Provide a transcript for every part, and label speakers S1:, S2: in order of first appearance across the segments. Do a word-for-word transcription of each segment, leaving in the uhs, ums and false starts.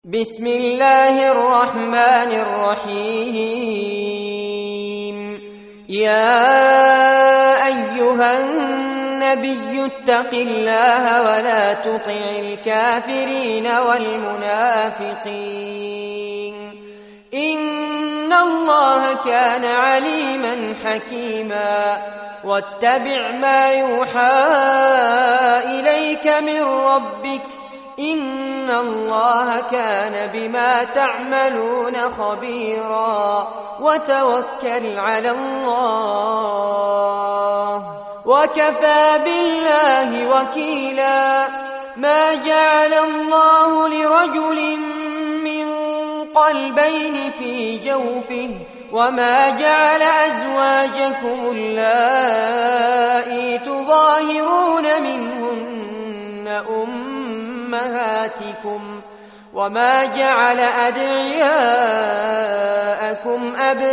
S1: بسم الله الرحمن الرحيم. يا أيها النبي اتق الله ولا تطع الكافرين والمنافقين إن الله كان عليما حكيما. واتبع ما يوحى إليك من ربك إن الله كان بما تعملون خبيرا. وتوكل على الله وكفى بالله وكيلا. ما جعل الله لرجل من قلبين في جوفه وما جعل أزواجكم اللائي تظاهرون منهن أمهاتكم وما جعل أدعياءكم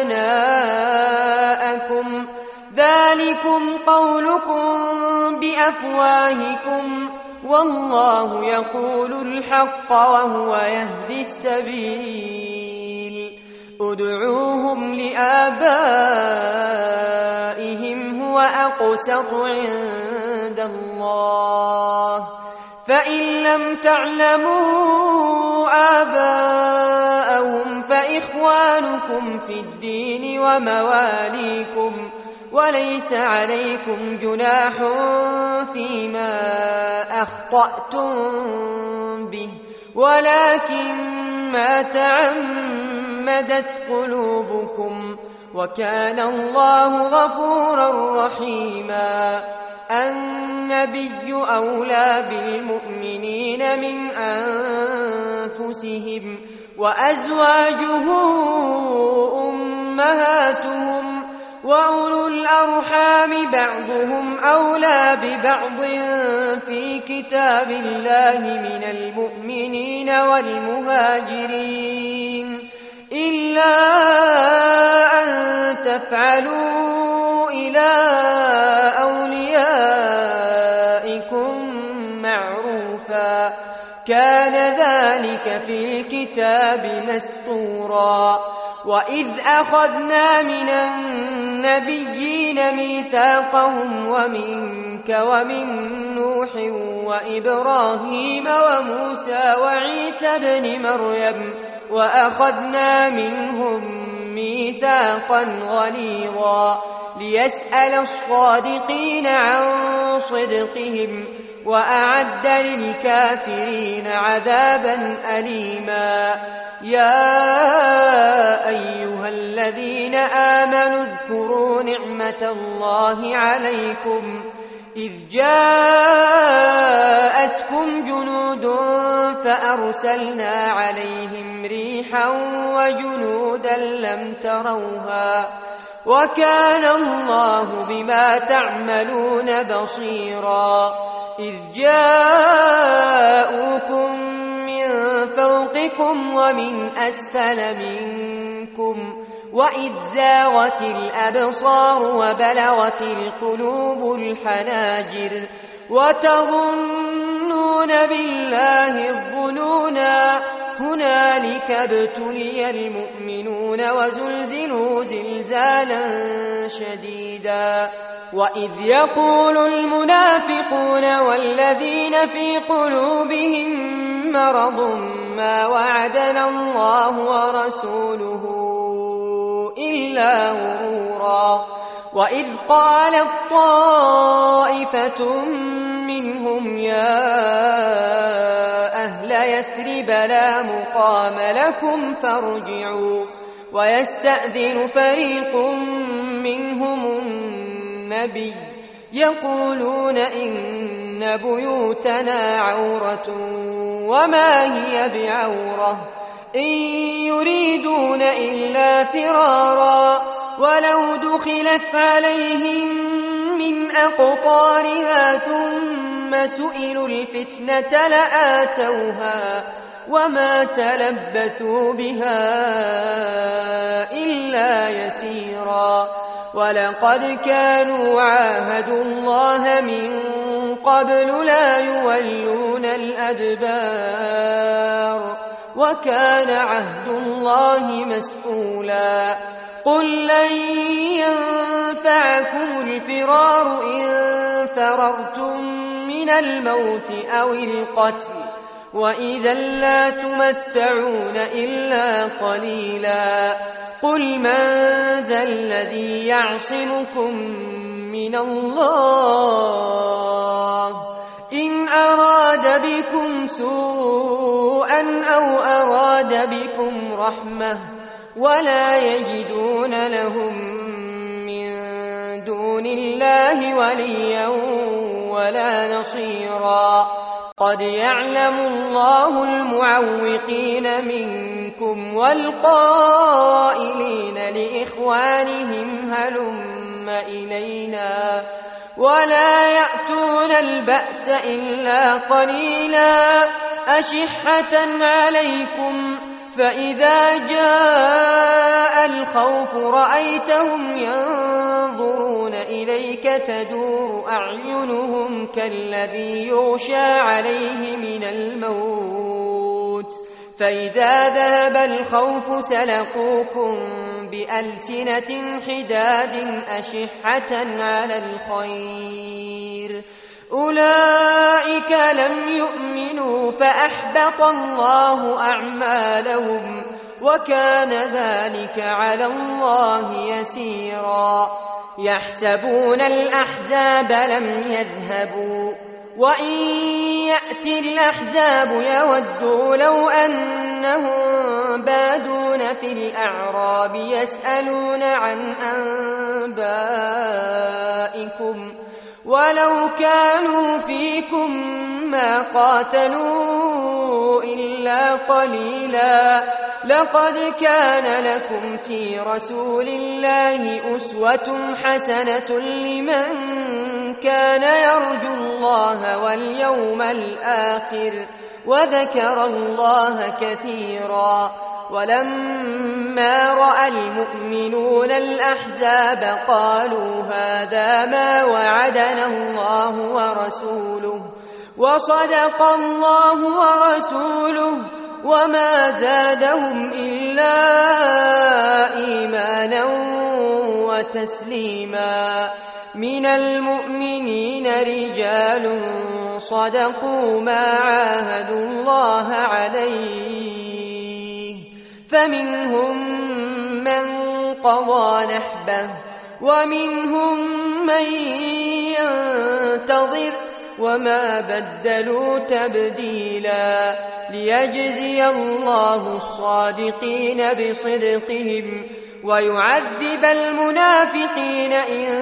S1: أبناءكم ذلكم قولكم بأفواهكم والله يقول الحق وهو يهدي السبيل. ادعوهم لآبائهم هو أقسط عند الله فإن لم تعلموا آباءهم فإخوانكم في الدين ومواليكم وليس عليكم جناح فيما أخطأتم به ولكن ما تعمدت قلوبكم وكان الله غفورا رحيما. النبي أولى بالمؤمنين من أنفسهم وأزواجه أمهاتهم وأولو الأرحام بعضهم أولى ببعض في كتاب الله من المؤمنين والمهاجرين إلا أن تفعلوا إلى أوليائكم معروفا كان ذلك في الكتاب مسطورا. وإذ أخذنا من النبيين ميثاقهم ومنك ومن نوح وإبراهيم وموسى وعيسى ابن مريم وأخذنا منهم ميثاقا غليظا ليسأل الصادقين عن صدقهم وأعد للكافرين عذابا أليما. يا أيها الذين آمنوا اذكروا نعمة الله عليكم إذ جاءتكم جنود فأرسلنا عليهم ريحا وجنودا لم تروها وكان الله بما تعملون بصيرا. إذ جاءوكم من فوقكم ومن أسفل منكم وإذ زاغت الأبصار وبلغت القلوب الحناجر وتظنون بالله الظنونا هنالك ابتلي المؤمنون وزلزلوا زلزالا شديدا. وإذ يقول المنافقون والذين في قلوبهم مرض ما وعدنا الله ورسوله إلا غرورا. وإذ قالت طائفة منهم يا أهل يثرب لا مقام لكم فارجعوا ويستأذن فريق منهم النبي يقولون إن بيوتنا عورة وما هي بعورة إن يريدون إلا فرارا ولو دخلت عليهم من أقطارها ثم سئلوا الفتنة لآتوها وما تلبثوا بها إلا يسيرا. ولقد كانوا عاهدوا الله من قبل لا يولون الأدبار وكان عهد الله مسئولا قل لن ينفعكم الفرار إن فررتم من الموت أو القتل وإذا لا تمتعون إلا قليلا قل من ذا الذي يعصمكم من الله إن أراد بكم سوءا أو أراد بكم رحمة ولا يجدون لهم من دون الله وليا ولا نصيرا قد يعلم الله المعوقين منكم والقائلين لإخوانهم هلم إلينا ولا يأتون البأس إلا قليلا أشحة عليكم فإذا جاء الخوف رأيتهم ينظرون إليك تدور أعينهم كالذي يغشى عليه من الموت فإذا ذهب الخوف سلقوكم بألسنة حداد أشحة على الخير أولئك لم يؤمنوا فأحبط الله أعمالهم وكان ذلك على الله يسيرا يحسبون الأحزاب لم يذهبوا وإن يأتي الأحزاب يودوا لو أنهم بادون في الأعراب يسألون عن أنبائكم ولو كانوا فيكم ما قاتلوا إلا قليلا لقد كان لكم في رسول الله أسوة حسنة لمن كان يرجو الله واليوم الآخر وذكر الله كثيرا ولما رأى المؤمنون الأحزاب قالوا هذا ما وعدنا الله ورسوله وصدق الله ورسوله وما زادهم إلا إيمانا وتسليما من المؤمنين رجال صدقوا ما عاهدوا الله عليه فمنهم من قضى نحبه ومنهم من ينتظر وما بدلوا تبديلا ليجزي الله الصادقين بصدقهم ويعذب المنافقين إن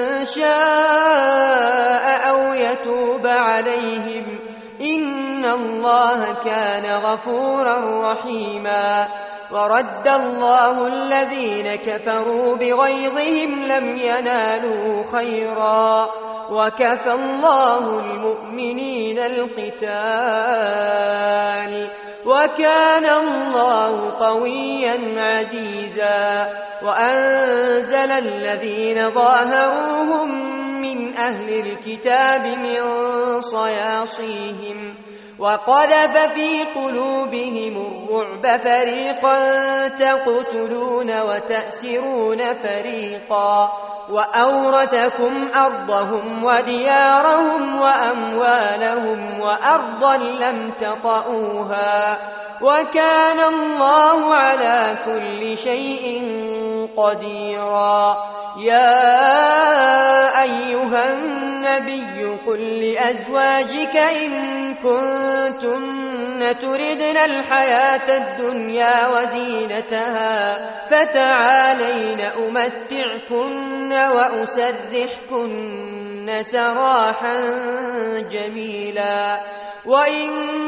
S1: شاء أو يتوب عليهم إن الله كان غفورا رحيما ورد الله الذين كفروا بغيظهم لم ينالوا خيرا وكفى الله المؤمنين القتال وكان الله قويا عزيزا وأنزل الذين ظاهروهم من أهل الكتاب من صياصيهم وقذف في قلوبهم الرعب فريقا تقتلون وتأسرون فريقا وأورثكم أرضهم وديارهم وأموالهم وأرضا لم تطئوها وكان الله على كل شيء قديرا يا أيها النبي قل لأزواجك إن كنتن تردن الحياة الدنيا وزينتها فتعالين أمتعكن وأسرحكن سراحا جميلا وإن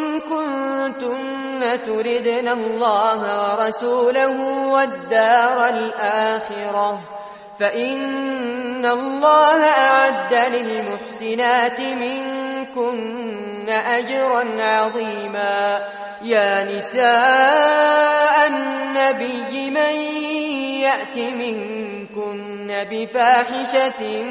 S1: كنتن تردن الله ورسوله والدار الآخرة فإن الله أعد للمحسنات منكن أجرا عظيما يا نساء النبي من يأت منكن بفاحشة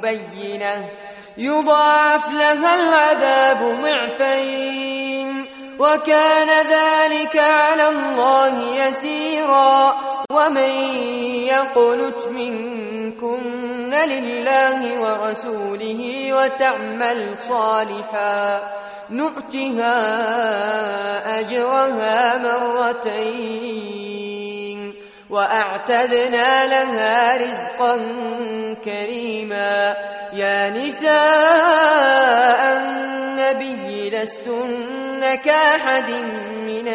S1: مبينة يضاعف لها العذاب ضعفين وكان ذلك على الله يسيرا. ومن يقنت منكن لله ورسوله وتعمل صالحا نؤتها أجرها مرتين وأعتدنا لها رزقا كريما. يا نساء النبي لستن كأحد من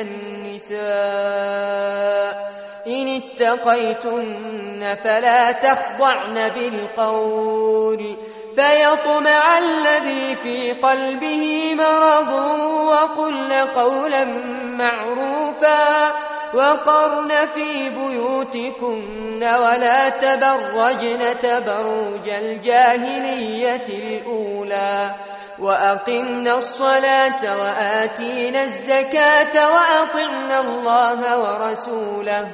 S1: النساء إن اتقيتن فلا تخضعن بالقول فيطمع الذي في قلبه مرض وقلن قولا معروفا وقرن في بيوتكن ولا تبرجن تبرج الجاهلية الأولى وأقمنا الصلاة وآتينا الزكاة وأطعنا الله ورسوله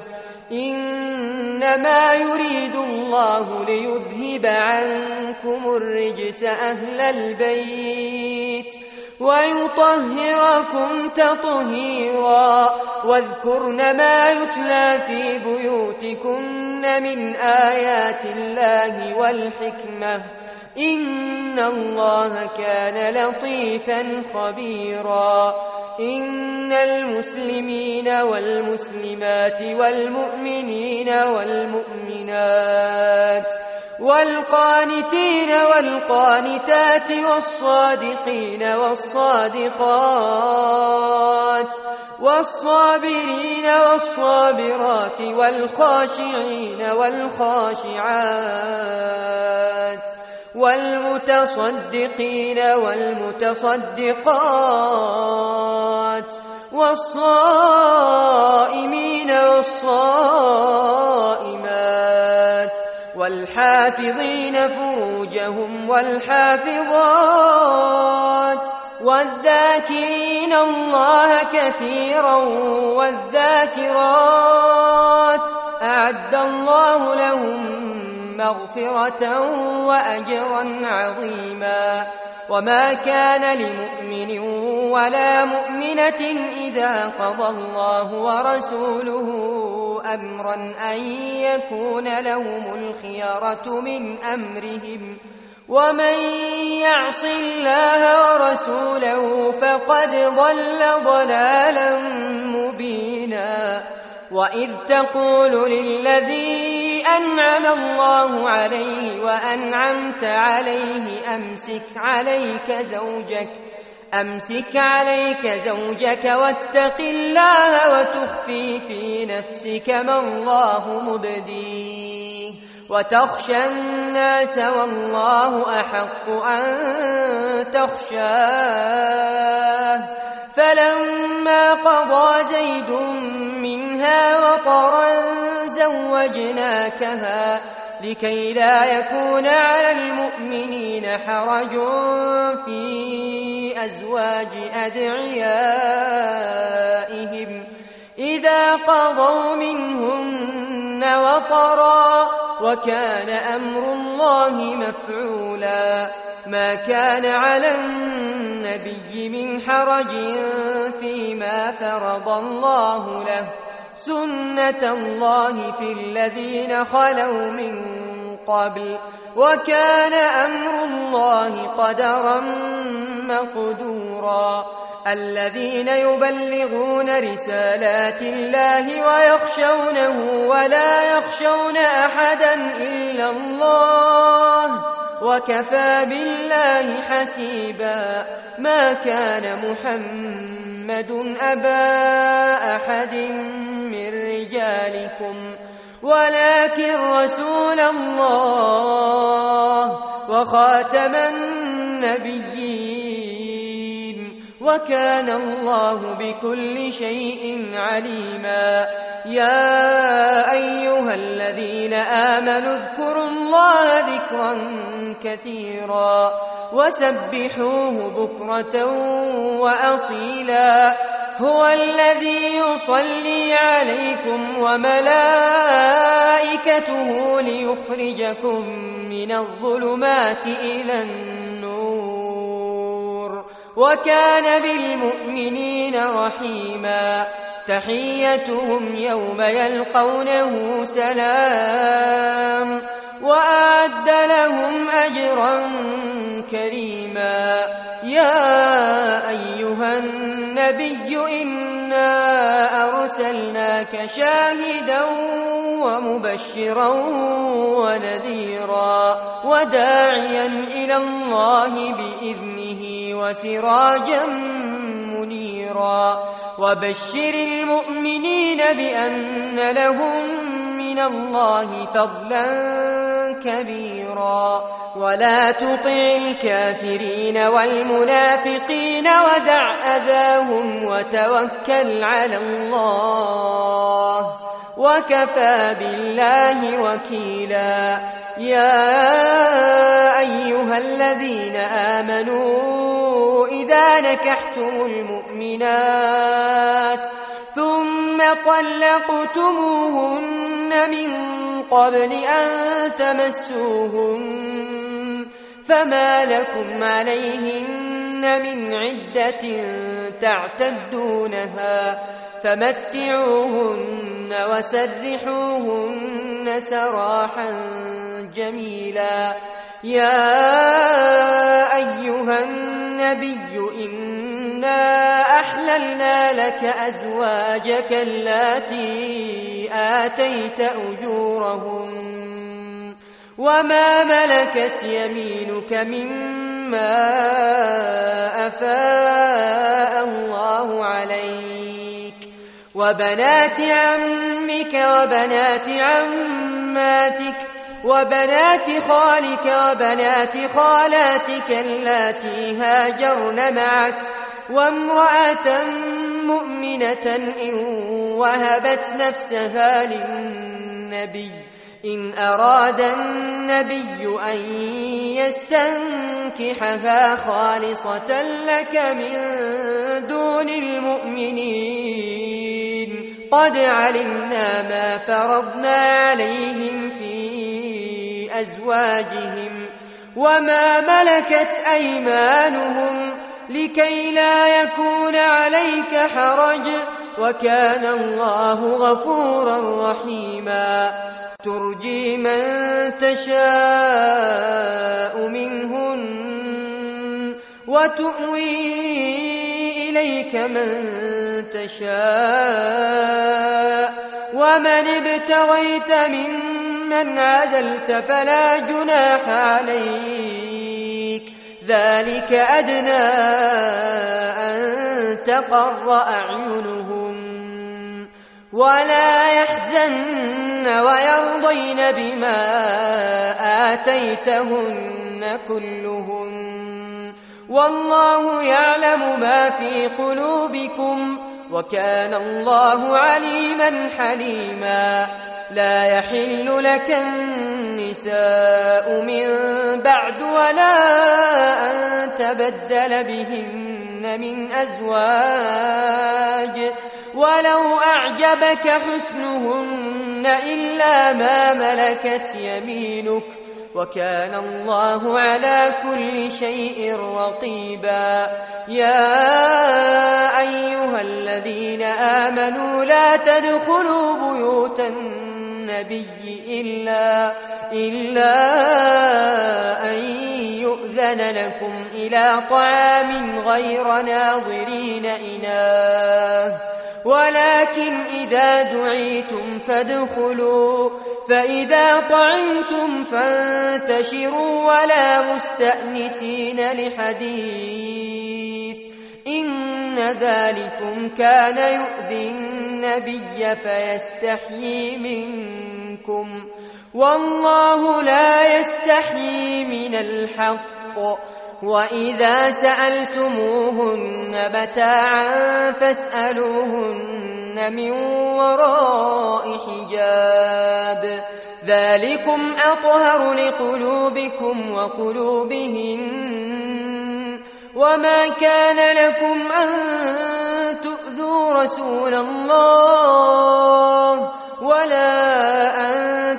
S1: إنما يريد الله ليذهب عنكم الرجس أهل البيت ويطهركم تطهيرا. واذكرن ما يتلى في بيوتكن من آيات الله والحكمة إن الله كان لطيفا خبيرا. إن المسلمين والمسلمات والمؤمنين والمؤمنات والقانتين والقانتات والصادقين والصادقات والصابرين والصابرات والخاشعين والخاشعات والمتصدقين والمتصدقات والصائمين والصائمات والحافظين فروجهم والحافظات والذاكرين الله كثيرا والذاكرات أعد الله لهم مغفرة وأجرا عظيما. وما كان لمؤمن ولا مؤمنة إذا قضى الله ورسوله أمرا أن يكون لهم الخيرة من أمرهم ومن يعص الله ورسوله فقد ضل ضلالا مبينا. وإذ تقول للذي أنعم الله عليه وأنعمت عليه أمسك عليك زوجك أمسك عليك زوجك واتق الله وتخفي في نفسك ما الله مبديه وتخشى الناس والله أحق أن تخشاه. فلما قضى زيد منها وطرا زوجناكها لكي لا يكون على المؤمنين حرج في أزواج أدعيائهم إذا قضوا منهن وطرا وكان أمر الله مفعولا. ما كان على النبي من حرج فيما فرض الله له سنة الله في الذين خلوا من قبل وكان أمر الله قدرا مقدورا. الذين يبلغون رسالات الله ويخشونه ولا يخشون أحدا إلا الله وكفى بالله حسيبا. ما كان محمد أبا أحد من رجالكم ولكن رسول الله وخاتم النبيين وكان الله بكل شيء عليما. يا أيها الذين آمنوا اذكروا الله ذكرا كثيرا وسبحوه بكرة وأصيلا. هو الذي يصلي عليكم وملائكته ليخرجكم من الظلمات إلى النور وكان بالمؤمنين رحيما تحيتهم يوم يلقونه سلام وأعد لهم أجرا كريما يا أيها النبي إنا أرسلناك شاهدا ومبشرا ونذيرا وداعيا إلى الله بإذنه وسراجا منيرا وبشر المؤمنين بأن لهم من الله فضلا كبيرا ولا تطع الكافرين والمنافقين ودع أذاهم وتوكل على الله وكفى بالله وكيلا يا أيها الذين آمنوا إذا نكحتم المؤمنات ثم طلقتموهن من قبل أن تمسوهن فما لكم عليهن من عدة تعتدونها فمتعوهن وسرحوهن سراحا جميلا يا أيها النبي إنا أحللنا لك أزواجك اللاتي آتيت أجورهن وما ملكت يمينك مما أفاء الله عليك وبنات عمك وبنات عماتك وبنات خالك وبنات خالاتك اللاتي هاجرن معك وامرأة مؤمنة إن وهبت نفسها للنبي إن أراد النبي أن يستنكحها خالصة لك من دون المؤمنين قد علمنا ما فرضنا عليهم في أزواجهم وما ملكت أيمانهم لكي لا يكون عليك حرج وكان الله غفورا رحيما ترجي من تشاء منهن وتؤوي إليك من تشاء ومن ابتغيت ممن عزلت فلا جناح عليك ذلك أدنى أن تقر أعينهن ولا يحزن ويرضين بما آتيتهن كلهن والله يعلم ما في قلوبكم وكان الله عليما حليما لا يحل لك النساء من بعد ولا أن تبدل بهن من أزواج ولو أعجبك حسنهن إلا ما ملكت يمينك وكان الله على كل شيء رقيبا يا أيها الذين آمنوا لا تدخلوا بيوت النبي إلا, إلا أن يؤذن لكم إلى طعام غير ناظرين إناه ولكن إذا دعيتم فادخلوا فإذا طعمتم فانتشروا ولا مستأنسين لحديث إن ذلكم كان يؤذي النبي فيستحيي منكم والله لا يستحيي من الحق وإذا سألتموهن متاعا فاسألوهن من وراء حجاب ذلكم أطهر لقلوبكم وقلوبهن وما كان لكم أن تؤذوا رسول الله ولا أن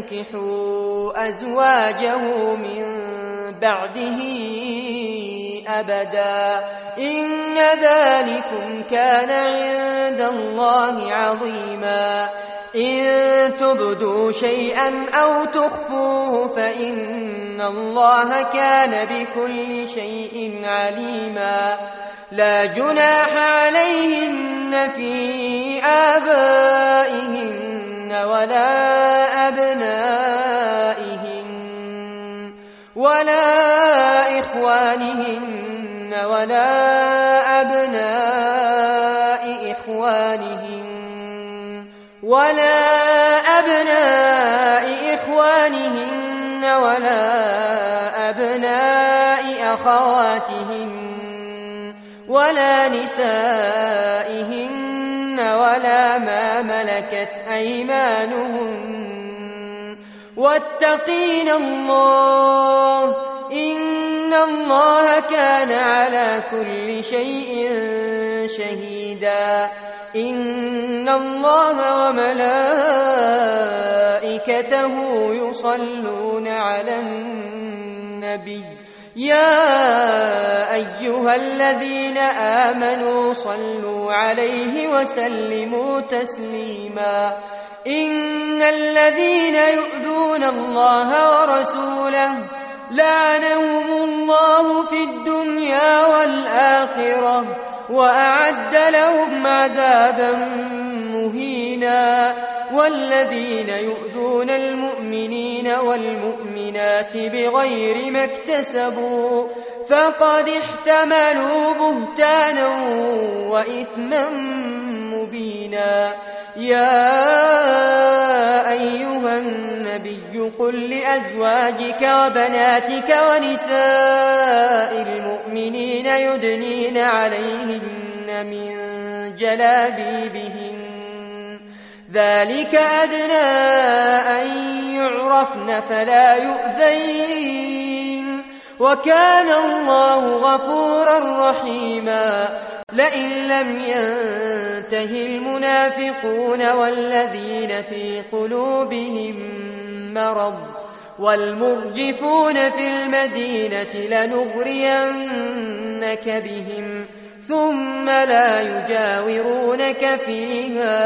S1: تنكحوا أزواجه من بعده أبدا إن ذلكم كان عند الله عظيما إن تبدوا شيئا أو تخفوه فإن الله كان بكل شيء عليما لا جناح عليهن في آبائهن ولا أبنائهن ولا إخوانهن ولا أبناء إخوانهن ولا أبناء إخوانهن ولا أبناء أخواتهن ولا نسائهن ولا ما ملكت أيمانهن واتقين الله إن الله كان على كل شيء شهيدا إن الله وملائكته يصلون على النبي يا أيها الذين آمنوا صلوا عليه وسلموا تسليما إن الذين يؤذون الله ورسوله لعنهم الله في الدنيا والآخرة وأعد لهم عذابا مهينا والذين يؤذون المؤمنين والمؤمنات بغير ما اكتسبوا فقد احتملوا بهتانا وإثما مبينا يا أيها النبي قل لأزواجك وبناتك ونساء المؤمنين يدنين عليهن من جلابيبهن ذلك أدنى أن يعرفن فلا يؤذين وكان الله غفورا رحيما لئن لم ينته المنافقون والذين في قلوبهم مرض والمرجفون في المدينة لنغرينك بهم ثم لا يجاورونك فيها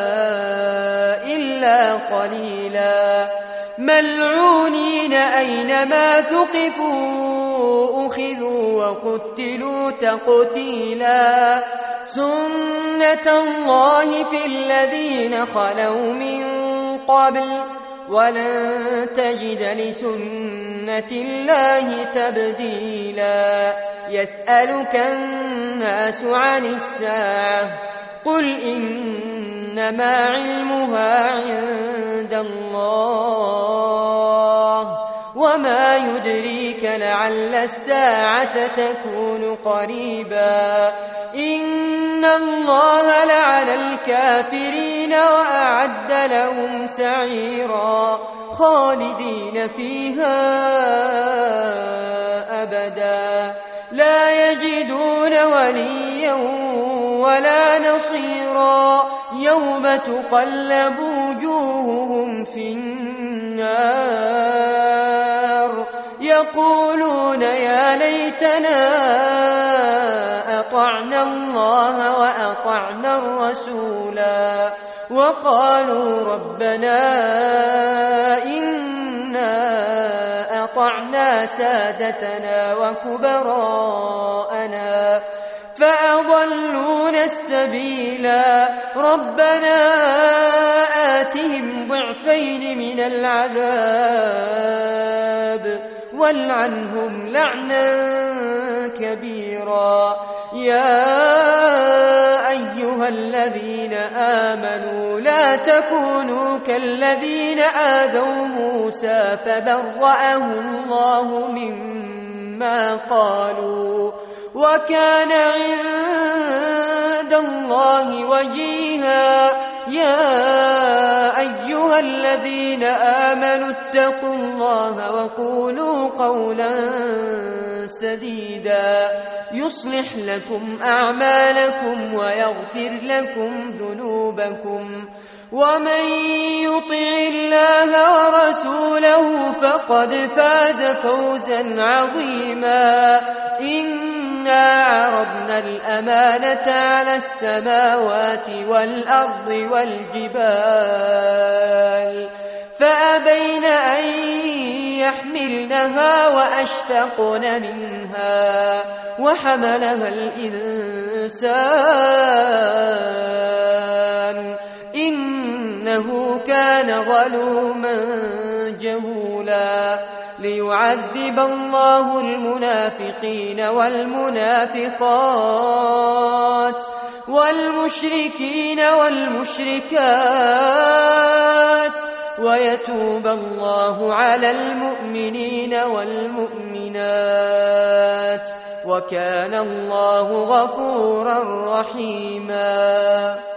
S1: إلا قليلا ملعونين أينما ثقفوا أخذوا وقتلوا تقتيلا سنة الله في الذين خلوا من قبل ولن تجد لسنة الله تبديلا يسألك الناس عن الساعة قل إنما علمها عند الله وما يدريك لعل الساعة تكون قريبا إن الله لعن الكافرين وأعد لهم سعيرا خالدين فيها أبدا لا يجدون وليا ولا نصيرا يوم تقلب وجوههم في النار يقولون يا ليتنا أطعنا الله وأطعنا الرسولا وقالوا ربنا إنا أطعنا سادتنا وكبراءنا فأضلونا السبيلا ربنا آتهم ضعفين من العذاب والعنهم لعنا كبيرا يا أيها الذين آمنوا لا تكونوا كالذين آذوا موسى فبرأه الله مما قالوا وكان عند الله وجيها يا أيها الذين آمنوا اتقوا الله وقولوا قولا سديدا يصلح لكم أعمالكم ويغفر لكم ذنوبكم ومن يطع الله ورسوله فقد فاز فوزا عظيما إنا عرضنا الأمانة على السماوات والأرض والجبال فأبين أن يحملنها وأشفقن منها وحملها الإنسان إنه كان ظلوما جهولا ليعذب الله المنافقين والمنافقات والمشركين والمشركات ويتوب الله على المؤمنين والمؤمنات وكان الله غفورا رحيما.